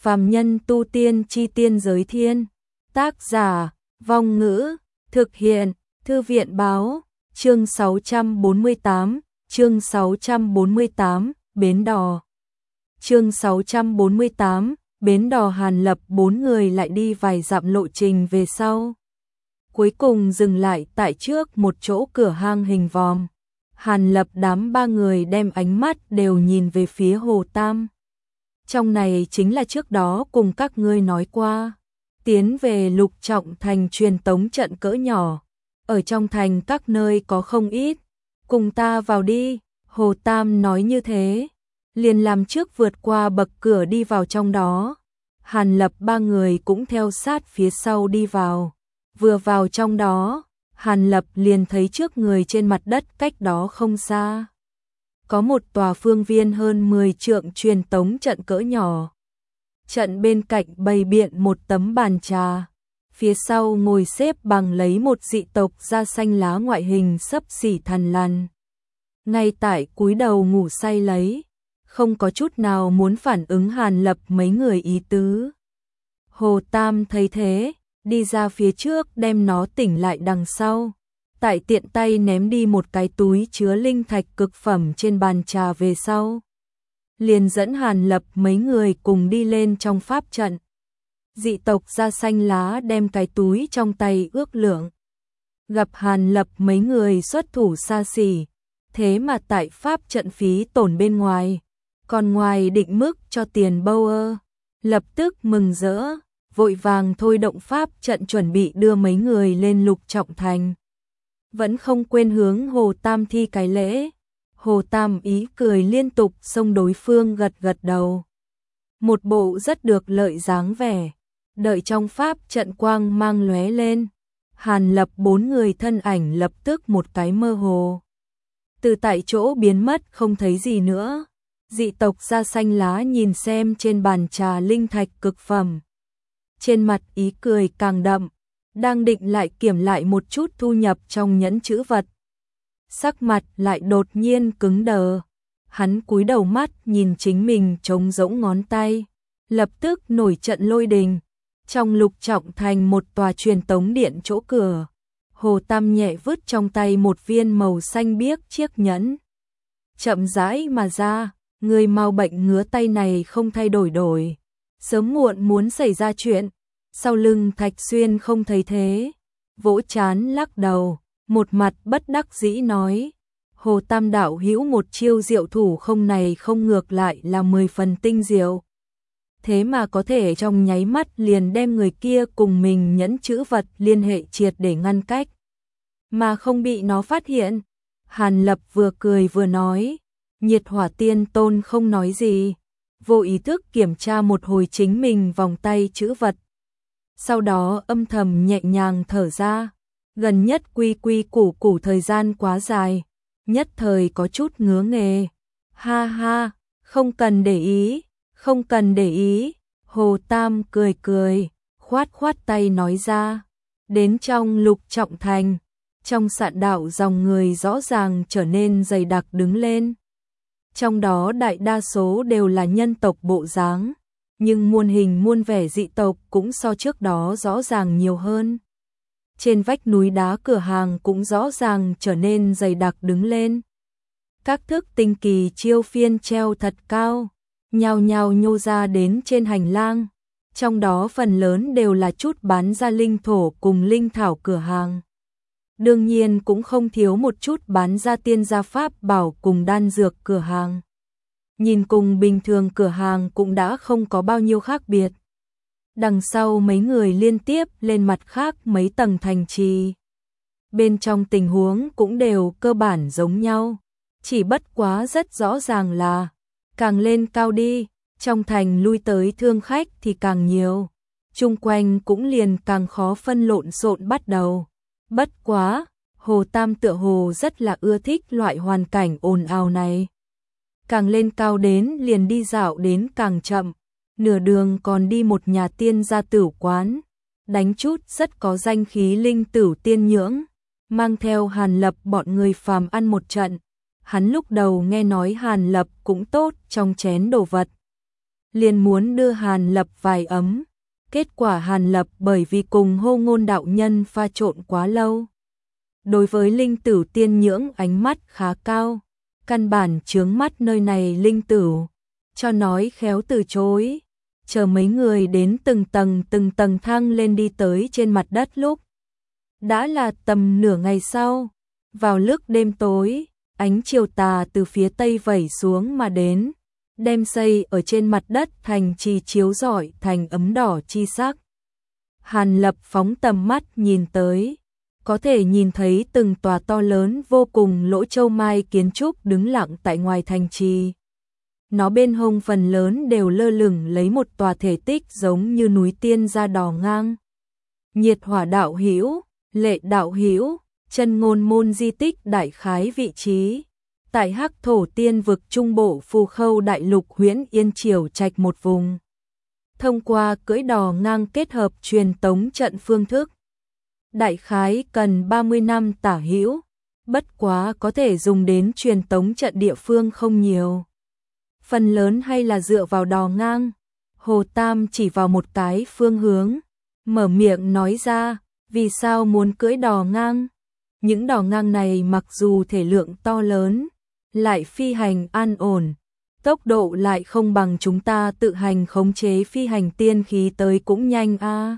Phàm nhân tu tiên chi tiên giới thiên. Tác giả, Vong Ngữ, thực hiện, Thư viện báo, chương 648, chương 648, Bến Đò. Chương 648, Bến Đò. Hàn Lập 4 người lại đi vài dặm lộ trình về sau. Cuối cùng dừng lại tại trước một chỗ cửa hang hình vòm. Hàn Lập đám 3 người đem ánh mắt đều nhìn về phía Hồ Tam. Trong này chính là trước đó cùng các ngươi nói qua, tiến về Lục Trọng Thành truyền tống trận cỡ nhỏ. Ở trong thành các nơi có không ít, cùng ta vào đi. Hồ Tam nói như thế, liền làm trước vượt qua bậc cửa đi vào trong đó. Hàn Lập 3 người cũng theo sát phía sau đi vào. Vừa vào trong đó, Hàn Lập liền thấy trước người trên mặt đất cách đó không xa có một tòa phương viên hơn 10 trượng truyền tống trận cỡ nhỏ. Trận bên cạnh bày biện một tấm bàn trà, phía sau ngồi xếp bằng lấy một dị tộc da xanh lá ngoại hình xấp xỉ thằn lằn. Ngay tại cúi đầu ngủ say lấy, không có chút nào muốn phản ứng Hàn Lập mấy người ý tứ. Hồ Tam thấy thế, đi ra phía trước đem nó tỉnh lại đằng sau. Tại tiện tay ném đi một cái túi chứa linh thạch cực phẩm trên bàn trà về sau. Liền dẫn Hàn Lập mấy người cùng đi lên trong pháp trận. Dị tộc da xanh lá đem cái túi trong tay ước lượng. Gặp Hàn Lập mấy người xuất thủ xa xỉ, thế mà tại pháp trận phí tổn bên ngoài, còn ngoài định mức cho tiền bâu ơ. Lập tức mừng rỡ, vội vàng thôi động pháp trận chuẩn bị đưa mấy người lên Lục Trọng Thành. Vẫn không quên hướng Hồ Tam thi cái lễ. Hồ Tam ý cười liên tục xông đối phương gật gật đầu. Một bộ rất được lợi dáng vẻ. Đợi trong pháp trận quang mang lóe lên, Hàn Lập 4 người thân ảnh lập tức một cái mơ hồ. Từ tại chỗ biến mất không thấy gì nữa. Dị tộc da xanh lá nhìn xem trên bàn trà linh thạch cực phẩm. Trên mặt ý cười càng đậm, đang định lại kiểm lại một chút thu nhập trong nhẫn chữ vật. Sắc mặt lại đột nhiên cứng đờ. Hắn cúi đầu mắt nhìn chính mình trống rỗng ngón tay, lập tức nổi trận lôi đình. Trong Lục Trọng Thành một tòa truyền tống điện chỗ cửa, Hồ Tam nhẹ vứt trong tay một viên màu xanh biếc chiếc nhẫn. Chậm rãi mà ra, người mau bệnh ngứa tay này không thay đổi. Sớm muộn muốn xảy ra chuyện. Sau lưng Thạch Xuyên không thấy thế, vỗ chán lắc đầu, một mặt bất đắc dĩ nói. Hồ Tam đạo hữu một chiêu diệu thủ không này không ngược lại là 10 phần tinh diệu. Thế mà có thể trong nháy mắt liền đem người kia cùng mình nhẫn chữ vật liên hệ triệt để ngăn cách, mà không bị nó phát hiện. Hàn Lập vừa cười vừa nói, Nhiệt Hỏa Tiên Tôn không nói gì, vô ý thức kiểm tra một hồi chính mình vòng tay chữ vật. Sau đó âm thầm nhẹ nhàng thở ra, gần nhất quy củ thời gian quá dài, nhất thời có chút ngứa nghề. Ha ha, không cần để ý. Hồ Tam cười, khoát tay nói ra. Đến trong Lục Trọng Thành, trong sạn đạo dòng người rõ ràng trở nên dày đặc đứng lên. Trong đó đại đa số đều là nhân tộc bộ dáng, nhưng muôn hình muôn vẻ dị tộc cũng so trước đó rõ ràng nhiều hơn. Trên vách núi đá cửa hàng cũng rõ ràng trở nên dày đặc đứng lên. Các thức tinh kỳ chiêu phiên treo thật cao, nhao nhao nhô ra đến trên hành lang. Trong đó phần lớn đều là chút bán ra linh thổ cùng linh thảo cửa hàng. Đương nhiên cũng không thiếu một chút bán ra tiên gia pháp bảo cùng đan dược cửa hàng. Nhìn cùng bình thường cửa hàng cũng đã không có bao nhiêu khác biệt. Đằng sau mấy người liên tiếp lên mặt khác mấy tầng thành trì. Bên trong tình huống cũng đều cơ bản giống nhau. Chỉ bất quá rất rõ ràng là càng lên cao đi, trong thành lui tới thương khách thì càng nhiều. Chung quanh cũng liền càng khó phân lộn xộn bắt đầu. Bất quá, Hồ Tam tựa hồ rất là ưa thích loại hoàn cảnh ồn ào này. Càng lên cao đến liền đi dạo đến càng chậm, nửa đường còn đi một nhà tiên gia tửu quán, đánh chút rất có danh khí linh tửu tiên nhưỡng, mang theo Hàn Lập bọn người phàm ăn một trận. Hắn lúc đầu nghe nói Hàn Lập cũng tốt trong chén đồ vật, liền muốn đưa Hàn Lập vài ấm. Kết quả Hàn Lập bởi vì cùng Hô Ngôn đạo nhân pha trộn quá lâu. Đối với linh tử tiên nhưỡng ánh mắt khá cao, căn bản chướng mắt nơi này linh tử, cho nói khéo từ chối. Chờ mấy người đến từng tầng thang lên đi tới trên mặt đất lúc. Đã là tầm nửa ngày sau, vào lúc đêm tối, ánh chiều tà từ phía tây vẩy xuống mà đến, đem xây ở trên mặt đất thành trì chiếu rọi thành ấm đỏ chi sắc. Hàn Lập phóng tầm mắt nhìn tới, có thể nhìn thấy từng tòa to lớn vô cùng lỗ châu mai kiến trúc đứng lặng tại ngoài thành trì. Nó bên hông phần lớn đều lơ lửng lấy một tòa thể tích giống như núi tiên da đỏ ngang. Nhiệt Hỏa đạo hữu, Lệ đạo hữu, Chân Ngôn môn di tích đại khái vị trí. Tại Hắc Thổ Tiên vực trung bộ Phù Khâu đại lục Huyễn Yên Triều Trạch một vùng. Thông qua cưỡi đò ngang kết hợp truyền tống trận phương thức. Đại khái cần 30 năm tả hữu, bất quá có thể dùng đến truyền tống trận địa phương không nhiều. Phần lớn hay là dựa vào đò ngang. Hồ Tam chỉ vào một cái phương hướng, mở miệng nói ra, vì sao muốn cưỡi đò ngang? Những đò ngang này mặc dù thể lượng to lớn, lại phi hành an ổn, tốc độ lại không bằng chúng ta tự hành khống chế phi hành tiên khí tới cũng nhanh a.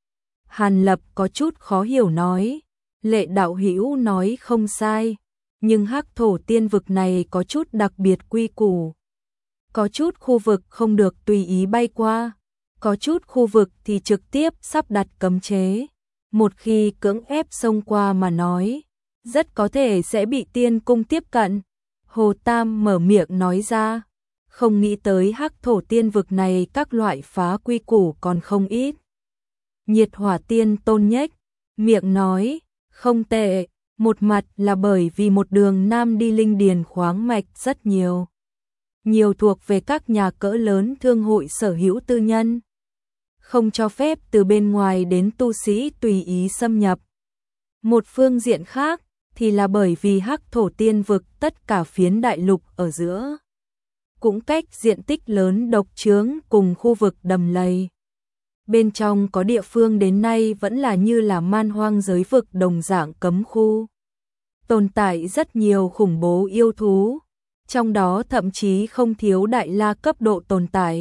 Hàn Lập có chút khó hiểu nói, Lệ đạo hữu nói không sai, nhưng Hắc Thổ Tiên vực này có chút đặc biệt quy củ. Có chút khu vực không được tùy ý bay qua, có chút khu vực thì trực tiếp sắp đặt cấm chế. Một khi cưỡng ép xông qua mà nói, rất có thể sẽ bị tiên cung tiếp cận. Hồ Tam mở miệng nói ra, không nghĩ tới Hắc Thổ Tiên vực này các loại phá quy củ còn không ít. Nhiệt Hỏa Tiên tôn nhếch miệng nói, không tệ, một mặt là bởi vì một đường nam đi linh điền khoáng mạch rất nhiều. Nhiều thuộc về các nhà cỡ lớn thương hội sở hữu tư nhân. Không cho phép từ bên ngoài đến tu sĩ tùy ý xâm nhập. Một phương diện khác thì là bởi vì Hắc Thổ Tiên vực tất cả phiến đại lục ở giữa. Cũng cách diện tích lớn độc chướng cùng khu vực đầm lầy. Bên trong có địa phương đến nay vẫn là như là man hoang giới vực đồng dạng cấm khu. Tồn tại rất nhiều khủng bố yêu thú, trong đó thậm chí không thiếu đại la cấp độ tồn tại.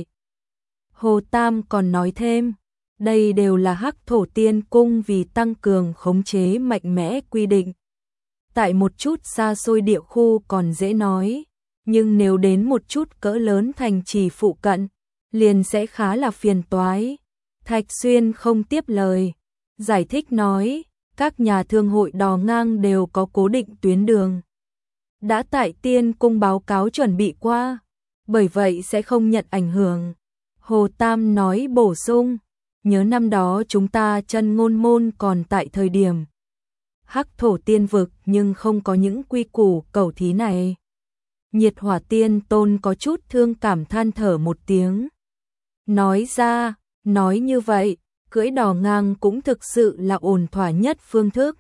Hồ Tam còn nói thêm, đây đều là Hắc Thổ Tiên cung vì tăng cường khống chế mạnh mẽ quy định. Tại một chút xa xôi địa khu còn dễ nói, nhưng nếu đến một chút cỡ lớn thành trì phụ cận, liền sẽ khá là phiền toái. Thạch Xuyên không tiếp lời, giải thích nói, các nhà thương hội đò ngang đều có cố định tuyến đường. Đã tại Tiên cung báo cáo chuẩn bị qua, bởi vậy sẽ không nhận ảnh hưởng. Hồ Tam nói bổ sung, nhớ năm đó chúng ta Chân Ngôn môn còn tại thời điểm Hắc Thổ Tiên vực nhưng không có những quy củ cẩu thí này. Nhiệt Hỏa Tiên tôn có chút thương cảm than thở một tiếng. Nói ra, nói như vậy, cưỡi đò ngang cũng thực sự là ổn thỏa nhất phương thức.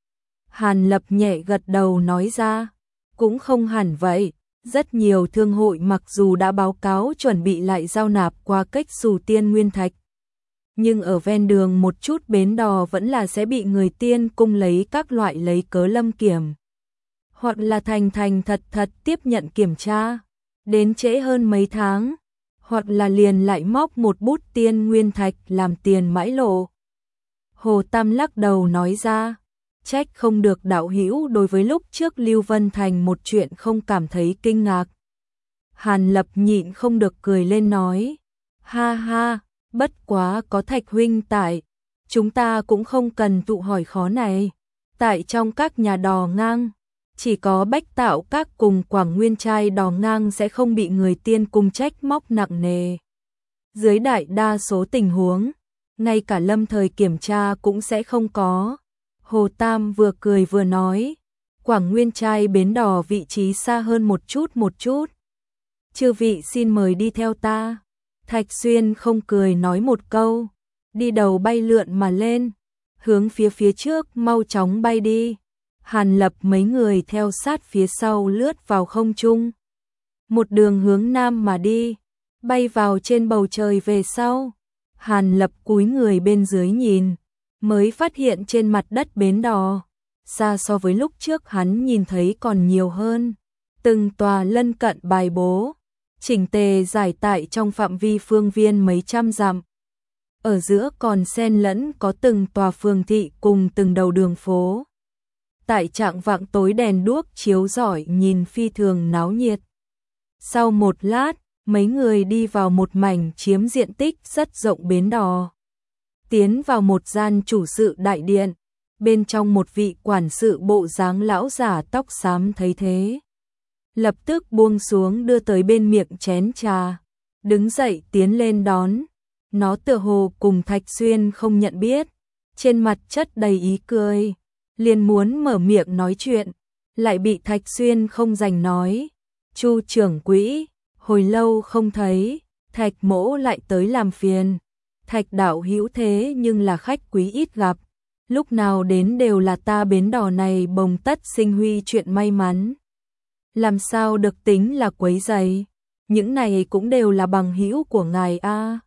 Hàn Lập nhẹ gật đầu nói ra, cũng không hẳn vậy. Rất nhiều thương hội mặc dù đã báo cáo chuẩn bị lại giao nạp qua cách xù tiên nguyên thạch, nhưng ở ven đường một chút bến đò vẫn là sẽ bị người tiên cung lấy các loại lấy cớ lâm kiểm. Hoặc là thành thật tiếp nhận kiểm tra, đến trễ hơn mấy tháng, hoặc là liền lại móc một bút tiên nguyên thạch làm tiền mãi lộ. Hồ Tam lắc đầu nói ra, trách không được đạo hữu đối với lúc trước Lưu Vân Thành một chuyện không cảm thấy kinh ngạc. Hàn Lập nhịn không được cười lên nói, ha ha, bất quá có Thạch huynh tại, chúng ta cũng không cần tụ hỏi khó này. Tại trong các nhà đò ngang, chỉ có Bách Tạo các cùng Quảng Nguyên trai đò ngang sẽ không bị người tiên cung trách móc nặng nề. Dưới đại đa số tình huống, ngay cả lâm thời kiểm tra cũng sẽ không có. Hồ Tam vừa cười vừa nói, Quảng Nguyên trai bến đò vị trí xa hơn một chút. Chư vị xin mời đi theo ta. Thạch Xuyên không cười nói một câu, đi đầu bay lượn mà lên, hướng phía trước mau chóng bay đi. Hàn Lập mấy người theo sát phía sau lướt vào không trung. Một đường hướng nam mà đi, bay vào trên bầu trời về sau. Hàn Lập cúi người bên dưới nhìn, mới phát hiện trên mặt đất bến đò, xa so với lúc trước hắn nhìn thấy còn nhiều hơn. Từng tòa lân cận bài bố, chỉnh tề giải tại trong phạm vi phương viên mấy trăm dặm. Ở giữa còn xen lẫn có từng tòa phường thị cùng từng đầu đường phố. Tại trạng vạng tối đèn đuốc chiếu rọi nhìn phi thường náo nhiệt. Sau một lát, mấy người đi vào một mảnh chiếm diện tích rất rộng bến đò. Tiến vào một gian chủ sự đại điện, bên trong một vị quản sự bộ dáng lão giả tóc xám thấy thế. Lập tức buông xuống đưa tới bên miệng chén trà, đứng dậy tiến lên đón. Nó tựa hồ cùng Thạch Xuyên không nhận biết, trên mặt chất đầy ý cười, liền muốn mở miệng nói chuyện, lại bị Thạch Xuyên không dành nói. Chu trưởng quỹ, hồi lâu không thấy, Thạch mỗ lại tới làm phiền. Thạch đạo hữu thế nhưng là khách quý ít gặp, lúc nào đến đều là ta bến đò này bồng tất sinh huy chuyện may mắn. Làm sao được tính là quấy rầy, những này cũng đều là bằng hữu của ngài a.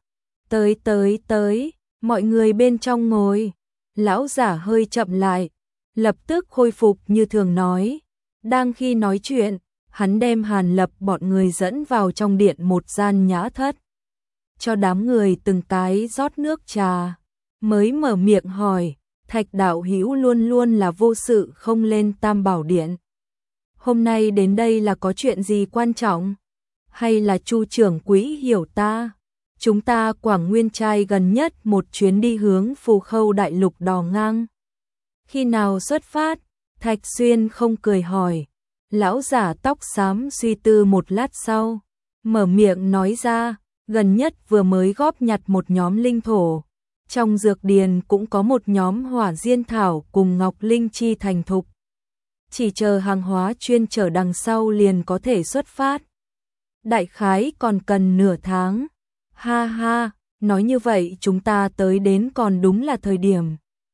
Tới, mọi người bên trong ngồi. Lão giả hơi chậm lại, lập tức khôi phục như thường nói. Đang khi nói chuyện, hắn đem Hàn Lập bọn người dẫn vào trong điện một gian nhã thất. Cho đám người từng cái rót nước trà, mới mở miệng hỏi, Thạch đạo hữu luôn luôn là vô sự không lên Tam Bảo Điện. Hôm nay đến đây là có chuyện gì quan trọng? Hay là Chu trưởng quỹ hiểu ta? Chúng ta Quảng Nguyên trai gần nhất một chuyến đi hướng Phù Khâu đại lục đò ngang. Khi nào xuất phát? Thạch Xuyên không cười hỏi. Lão giả tóc xám suy tư một lát sau, mở miệng nói ra, gần nhất vừa mới góp nhặt một nhóm linh thổ. Trong dược điền cũng có một nhóm hỏa diên thảo cùng ngọc linh chi thành thục. Chỉ chờ hàng hóa chuyên chở đằng sau liền có thể xuất phát. Đại khái còn cần nửa tháng. Ha ha, nói như vậy chúng ta tới đến còn đúng là thời điểm.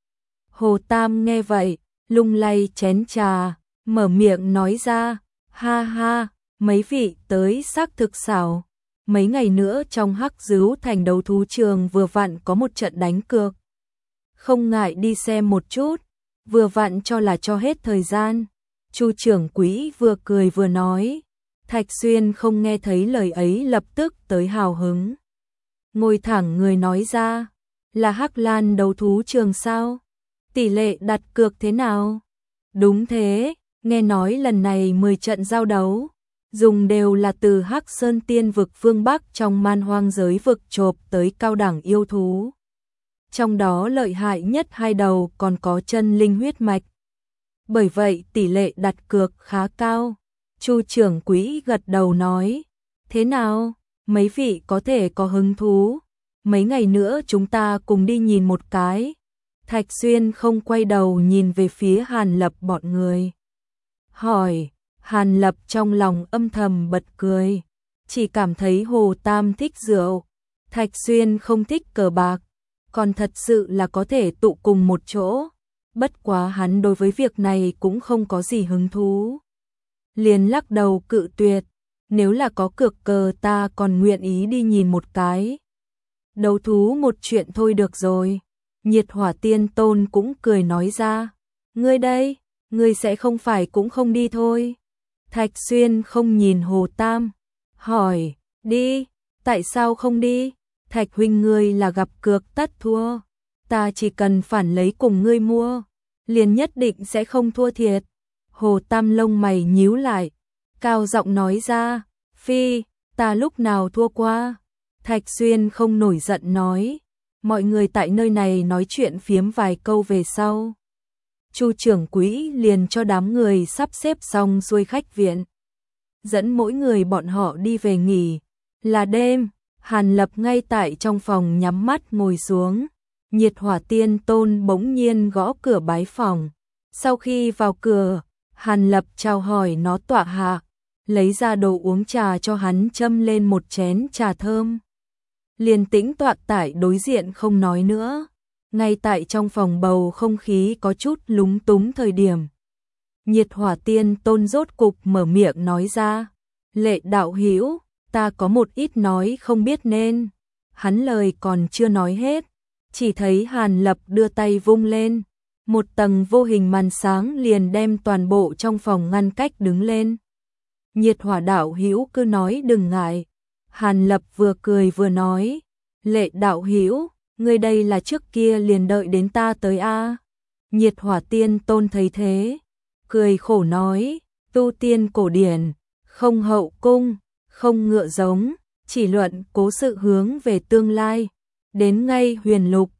Hồ Tam nghe vậy, lung lay chén trà, mở miệng nói ra, ha ha, mấy vị tới xác thực xảo. Mấy ngày nữa trong Hắc Dứu thành đấu thú trường vừa vặn có một trận đánh cược. Không ngại đi xem một chút, vừa vặn cho là cho hết thời gian. Chu trưởng quỹ vừa cười vừa nói. Thạch Xuyên không nghe thấy lời ấy lập tức tới hào hứng. Ngồi thẳng người nói ra, là Hắc Lan đấu thú trường sao? Tỷ lệ đặt cược thế nào? Đúng thế, nghe nói lần này 10 trận giao đấu, dùng đều là từ Hắc Sơn Tiên vực phương Bắc trong man hoang giới vực chộp tới cao đẳng yêu thú. Trong đó lợi hại nhất hai đầu còn có chân linh huyết mạch. Bởi vậy tỷ lệ đặt cược khá cao. Chu trưởng quỹ gật đầu nói, thế nào, mấy vị có thể có hứng thú, mấy ngày nữa chúng ta cùng đi nhìn một cái. Thạch Xuyên không quay đầu nhìn về phía Hàn Lập bọn người. Hỏi, Hàn Lập trong lòng âm thầm bật cười, chỉ cảm thấy Hồ Tam thích rượu, Thạch Xuyên không thích cờ bạc, còn thật sự là có thể tụ cùng một chỗ. Bất quá hắn đối với việc này cũng không có gì hứng thú. Liền lắc đầu cự tuyệt, nếu là có cược cờ ta còn nguyện ý đi nhìn một cái. Đấu thú một chuyện thôi được rồi. Nhiệt Hỏa Tiên Tôn cũng cười nói ra, ngươi đây, ngươi sẽ không phải cũng không đi thôi. Thạch Xuyên không nhìn Hồ Tam, hỏi, đi, tại sao không đi? Thạch huynh ngươi là gặp cược tất thua, ta chỉ cần phản lấy cùng ngươi mua, liền nhất định sẽ không thua thiệt. Hồ Tam lông mày nhíu lại, cao giọng nói ra, phi, ta lúc nào thua qua? Thạch Xuyên không nổi giận nói, mọi người tại nơi này nói chuyện phiếm vài câu về sau. Chu trưởng quỹ liền cho đám người sắp xếp xong xuôi khách viện, dẫn mỗi người bọn họ đi về nghỉ. Là đêm, Hàn Lập ngay tại trong phòng nhắm mắt ngồi xuống. Nhiệt Hỏa Tiên Tôn bỗng nhiên gõ cửa bái phòng. Sau khi vào cửa, Hàn Lập chào hỏi nó tọa hạ, lấy ra đồ uống trà cho hắn châm lên một chén trà thơm. Liền tĩnh tọa tại đối diện không nói nữa. Ngay tại trong phòng bầu không khí có chút lúng túng thời điểm, Nhiệt Hỏa Tiên Tôn rốt cục mở miệng nói ra, Lệ đạo hữu, ta có một ít nói không biết nên. Hắn lời còn chưa nói hết, chỉ thấy Hàn Lập đưa tay vung lên, một tầng vô hình màn sáng liền đem toàn bộ trong phòng ngăn cách đứng lên. Nhiệt Hỏa đạo hữu cứ nói đừng ngại. Hàn Lập vừa cười vừa nói, Lệ đạo hữu, ngươi đây là trước kia liền đợi đến ta tới a? Nhiệt Hỏa tiên tôn thấy thế, cười khổ nói, tu tiên cổ điển, không hậu cung, không ngựa giống, chỉ luận cố sự hướng về tương lai, đến ngay huyền lục,